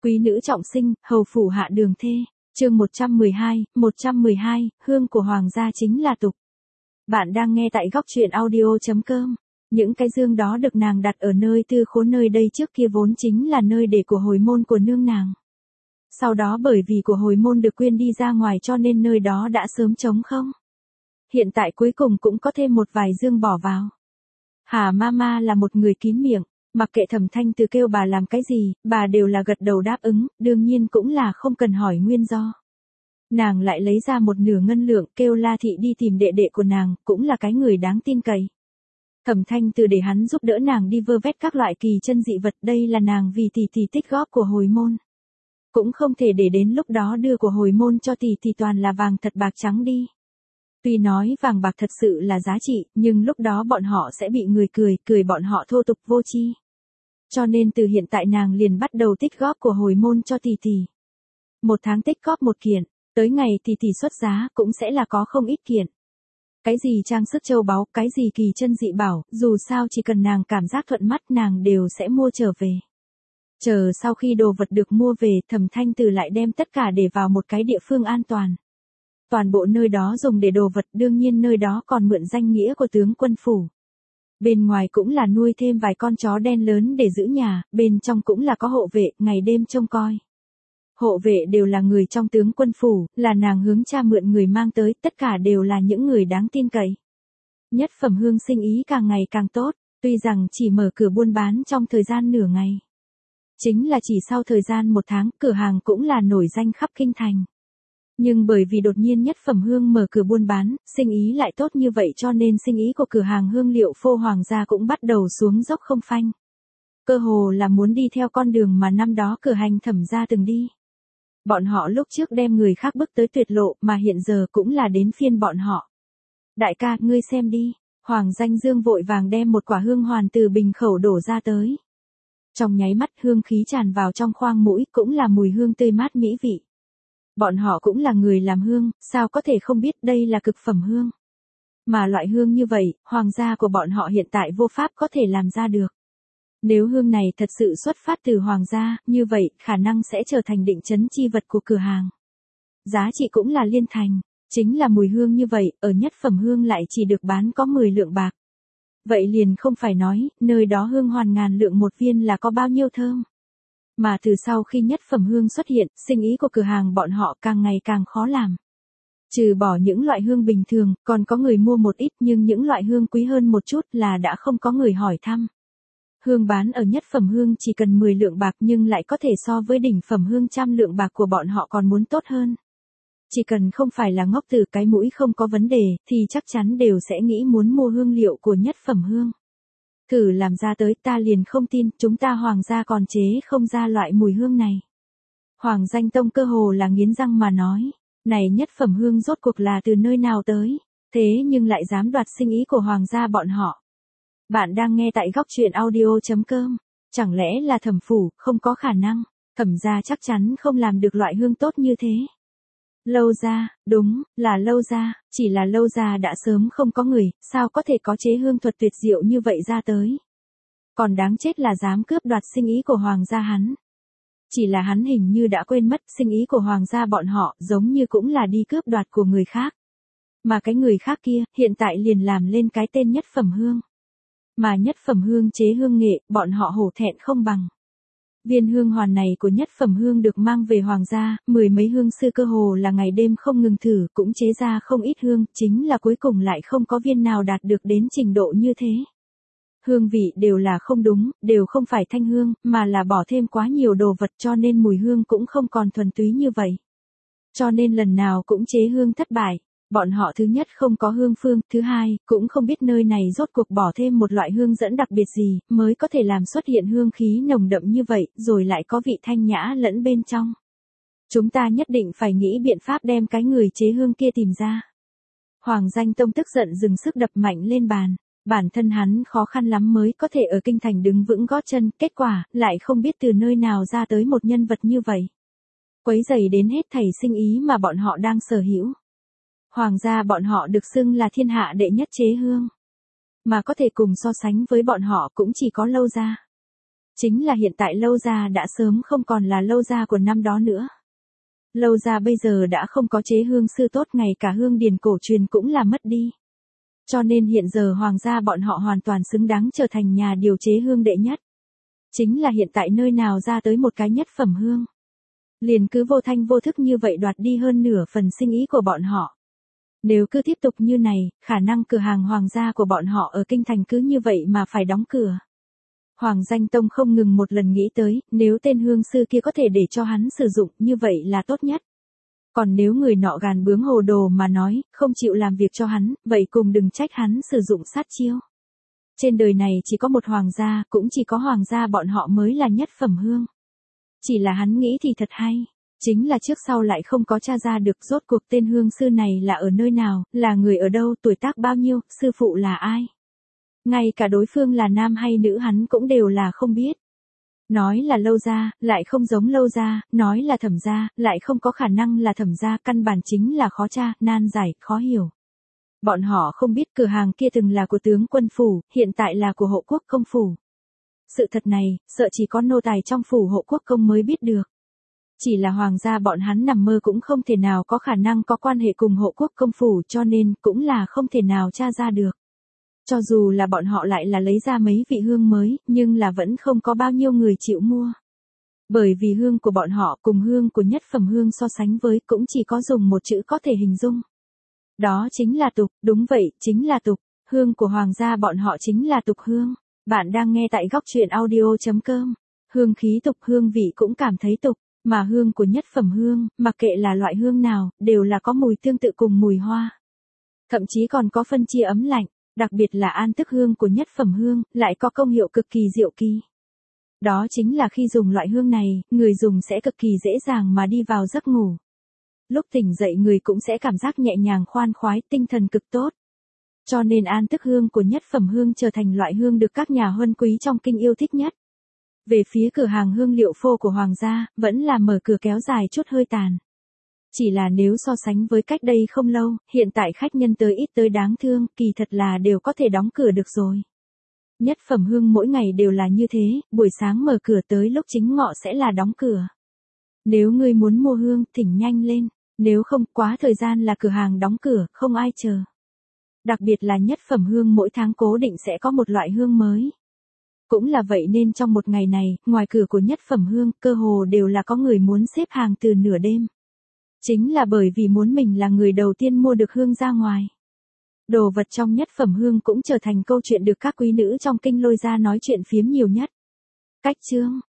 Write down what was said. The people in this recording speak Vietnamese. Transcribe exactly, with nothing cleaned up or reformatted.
Quý nữ trọng sinh, hầu phủ hạ đường thê. Chương một trăm mười hai, một trăm mười hai, hương của hoàng gia chính là tục. Bạn đang nghe tại góc truyện audio chấm com. Những cái dương đó được nàng đặt ở nơi tư khố nơi đây trước kia vốn chính là nơi để của hồi môn của nương nàng. Sau đó bởi vì của hồi môn được quyên đi ra ngoài cho nên nơi đó đã sớm trống không. Hiện tại cuối cùng cũng có thêm một vài dương bỏ vào. Hà Mama là một người kín miệng, mặc kệ Thẩm Thanh Từ kêu bà làm cái gì, bà đều là gật đầu đáp ứng, đương nhiên cũng là không cần hỏi nguyên do. Nàng lại lấy ra một nửa ngân lượng kêu La Thị đi tìm đệ đệ của nàng, cũng là cái người đáng tin cậy. Thẩm Thanh Từ để hắn giúp đỡ nàng đi vơ vét các loại kỳ chân dị vật, đây là nàng vì tỷ tỷ tích góp của hồi môn. Cũng không thể để đến lúc đó đưa của hồi môn cho tỷ tỷ toàn là vàng thật bạc trắng đi. Tuy nói vàng bạc thật sự là giá trị, nhưng lúc đó bọn họ sẽ bị người cười, cười bọn họ thô tục vô tri. Cho nên từ hiện tại nàng liền bắt đầu tích góp của hồi môn cho tỷ tỷ. Một tháng tích góp một kiện, tới ngày tỷ tỷ xuất giá cũng sẽ là có không ít kiện. Cái gì trang sức châu báu, cái gì kỳ chân dị bảo, dù sao chỉ cần nàng cảm giác thuận mắt nàng đều sẽ mua trở về. Chờ sau khi đồ vật được mua về, Thẩm Thanh Từ lại đem tất cả để vào một cái địa phương an toàn. Toàn bộ nơi đó dùng để đồ vật, đương nhiên nơi đó còn mượn danh nghĩa của tướng quân phủ. Bên ngoài cũng là nuôi thêm vài con chó đen lớn để giữ nhà, bên trong cũng là có hộ vệ, ngày đêm trông coi. Hộ vệ đều là người trong tướng quân phủ, là nàng hướng cha mượn người mang tới, tất cả đều là những người đáng tin cậy. Nhất Phẩm Hương sinh ý càng ngày càng tốt, tuy rằng chỉ mở cửa buôn bán trong thời gian nửa ngày. Chính là chỉ sau thời gian một tháng, cửa hàng cũng là nổi danh khắp kinh thành. Nhưng bởi vì đột nhiên Nhất Phẩm Hương mở cửa buôn bán, sinh ý lại tốt như vậy cho nên sinh ý của cửa hàng hương liệu phô hoàng gia cũng bắt đầu xuống dốc không phanh. Cơ hồ là muốn đi theo con đường mà năm đó cửa hành Thẩm gia từng đi. Bọn họ lúc trước đem người khác bước tới tuyệt lộ mà hiện giờ cũng là đến phiên bọn họ. Đại ca, ngươi xem đi, Hoàng Danh Dương vội vàng đem một quả hương hoàn từ bình khẩu đổ ra tới. Trong nháy mắt hương khí tràn vào trong khoang mũi, cũng là mùi hương tươi mát mỹ vị. Bọn họ cũng là người làm hương, sao có thể không biết đây là cực phẩm hương. Mà loại hương như vậy, hoàng gia của bọn họ hiện tại vô pháp có thể làm ra được. Nếu hương này thật sự xuất phát từ hoàng gia, như vậy, khả năng sẽ trở thành định trấn chi vật của cửa hàng. Giá trị cũng là liên thành, chính là mùi hương như vậy, ở Nhất Phẩm Hương lại chỉ được bán có mười lượng bạc. Vậy liền không phải nói, nơi đó hương hoàn ngàn lượng một viên là có bao nhiêu thơm. Mà từ sau khi Nhất Phẩm Hương xuất hiện, sinh ý của cửa hàng bọn họ càng ngày càng khó làm. Trừ bỏ những loại hương bình thường, còn có người mua một ít nhưng những loại hương quý hơn một chút là đã không có người hỏi thăm. Hương bán ở Nhất Phẩm Hương chỉ cần mười lượng bạc nhưng lại có thể so với đỉnh phẩm hương trăm lượng bạc của bọn họ còn muốn tốt hơn. Chỉ cần không phải là ngốc từ cái mũi không có vấn đề thì chắc chắn đều sẽ nghĩ muốn mua hương liệu của Nhất Phẩm Hương. Thử làm ra tới ta liền không tin chúng ta hoàng gia còn chế không ra loại mùi hương này. Hoàng Danh Tông cơ hồ là nghiến răng mà nói, này Nhất Phẩm Hương rốt cuộc là từ nơi nào tới, thế nhưng lại dám đoạt sinh ý của hoàng gia bọn họ. Bạn đang nghe tại góc truyện audio chấm com, chẳng lẽ là Thẩm phủ, không có khả năng, Thẩm gia chắc chắn không làm được loại hương tốt như thế. Lâu gia, đúng, là Lâu gia, chỉ là Lâu gia đã sớm không có người, sao có thể có chế hương thuật tuyệt diệu như vậy ra tới. Còn đáng chết là dám cướp đoạt sinh ý của hoàng gia hắn. Chỉ là hắn hình như đã quên mất sinh ý của hoàng gia bọn họ giống như cũng là đi cướp đoạt của người khác. Mà cái người khác kia, hiện tại liền làm lên cái tên Nhất Phẩm Hương. Mà Nhất Phẩm Hương chế hương nghệ, bọn họ hổ thẹn không bằng. Viên hương hoàn này của Nhất Phẩm Hương được mang về hoàng gia, mười mấy hương sư cơ hồ là ngày đêm không ngừng thử, cũng chế ra không ít hương, chính là cuối cùng lại không có viên nào đạt được đến trình độ như thế. Hương vị đều là không đúng, đều không phải thanh hương, mà là bỏ thêm quá nhiều đồ vật cho nên mùi hương cũng không còn thuần túy như vậy. Cho nên lần nào cũng chế hương thất bại. Bọn họ thứ nhất không có hương phương, thứ hai, cũng không biết nơi này rốt cuộc bỏ thêm một loại hương dẫn đặc biệt gì, mới có thể làm xuất hiện hương khí nồng đậm như vậy, rồi lại có vị thanh nhã lẫn bên trong. Chúng ta nhất định phải nghĩ biện pháp đem cái người chế hương kia tìm ra. Hoàng Danh Tông tức giận dừng sức đập mạnh lên bàn, bản thân hắn khó khăn lắm mới có thể ở kinh thành đứng vững gót chân, kết quả, lại không biết từ nơi nào ra tới một nhân vật như vậy. Quấy rầy đến hết thảy sinh ý mà bọn họ đang sở hữu. Hoàng gia bọn họ được xưng là thiên hạ đệ nhất chế hương. Mà có thể cùng so sánh với bọn họ cũng chỉ có Lâu gia. Chính là hiện tại Lâu gia đã sớm không còn là Lâu gia của năm đó nữa. Lâu gia bây giờ đã không có chế hương sư tốt, ngay cả hương điển cổ truyền cũng là mất đi. Cho nên hiện giờ hoàng gia bọn họ hoàn toàn xứng đáng trở thành nhà điều chế hương đệ nhất. Chính là hiện tại nơi nào ra tới một cái nhất phẩm hương. Liền cứ vô thanh vô thức như vậy đoạt đi hơn nửa phần sinh ý của bọn họ. Nếu cứ tiếp tục như này, khả năng cửa hàng hoàng gia của bọn họ ở kinh thành cứ như vậy mà phải đóng cửa. Hoàng Danh Tông không ngừng một lần nghĩ tới, nếu tên hương sư kia có thể để cho hắn sử dụng như vậy là tốt nhất. Còn nếu người nọ gàn bướng hồ đồ mà nói, không chịu làm việc cho hắn, vậy cùng đừng trách hắn sử dụng sát chiêu. Trên đời này chỉ có một hoàng gia, cũng chỉ có hoàng gia bọn họ mới là nhất phẩm hương. Chỉ là hắn nghĩ thì thật hay, chính là trước sau lại không có tra ra được rốt cuộc tên hương sư này là ở nơi nào, là người ở đâu, tuổi tác bao nhiêu, sư phụ là ai. Ngay cả đối phương là nam hay nữ hắn cũng đều là không biết. Nói là Lâu gia, lại không giống Lâu gia, nói là Thẩm gia, lại không có khả năng là Thẩm gia, căn bản chính là khó tra, nan giải, khó hiểu. Bọn họ không biết cửa hàng kia từng là của tướng quân phủ, hiện tại là của hộ quốc công phủ. Sự thật này, sợ chỉ có nô tài trong phủ hộ quốc công mới biết được. Chỉ là hoàng gia bọn hắn nằm mơ cũng không thể nào có khả năng có quan hệ cùng hộ quốc công phủ, cho nên cũng là không thể nào tra ra được. Cho dù là bọn họ lại là lấy ra mấy vị hương mới, nhưng là vẫn không có bao nhiêu người chịu mua. Bởi vì hương của bọn họ cùng hương của nhất phẩm hương so sánh với cũng chỉ có dùng một chữ có thể hình dung. Đó chính là tục, đúng vậy, chính là tục, hương của hoàng gia bọn họ chính là tục hương. Bạn đang nghe tại góc truyện audio chấm com. Hương khí tục, hương vị cũng cảm thấy tục, mà hương của nhất phẩm hương, mặc kệ là loại hương nào, đều là có mùi tương tự cùng mùi hoa. Thậm chí còn có phân chia ấm lạnh, đặc biệt là an tức hương của nhất phẩm hương, lại có công hiệu cực kỳ diệu kỳ. Đó chính là khi dùng loại hương này, người dùng sẽ cực kỳ dễ dàng mà đi vào giấc ngủ. Lúc tỉnh dậy người cũng sẽ cảm giác nhẹ nhàng khoan khoái, tinh thần cực tốt. Cho nên an tức hương của nhất phẩm hương trở thành loại hương được các nhà huân quý trong kinh yêu thích nhất. Về phía cửa hàng hương liệu phô của hoàng gia, vẫn là mở cửa kéo dài chút hơi tàn. Chỉ là nếu so sánh với cách đây không lâu, hiện tại khách nhân tới ít tới đáng thương, kỳ thật là đều có thể đóng cửa được rồi. Nhất phẩm hương mỗi ngày đều là như thế, buổi sáng mở cửa tới lúc chính ngọ sẽ là đóng cửa. Nếu ngươi muốn mua hương, thỉnh nhanh lên, nếu không quá thời gian là cửa hàng đóng cửa, không ai chờ. Đặc biệt là nhất phẩm hương mỗi tháng cố định sẽ có một loại hương mới. Cũng là vậy nên trong một ngày này, ngoài cửa của nhất phẩm hương, cơ hồ đều là có người muốn xếp hàng từ nửa đêm. Chính là bởi vì muốn mình là người đầu tiên mua được hương ra ngoài. Đồ vật trong nhất phẩm hương cũng trở thành câu chuyện được các quý nữ trong kinh lôi ra nói chuyện phiếm nhiều nhất. Cách chương,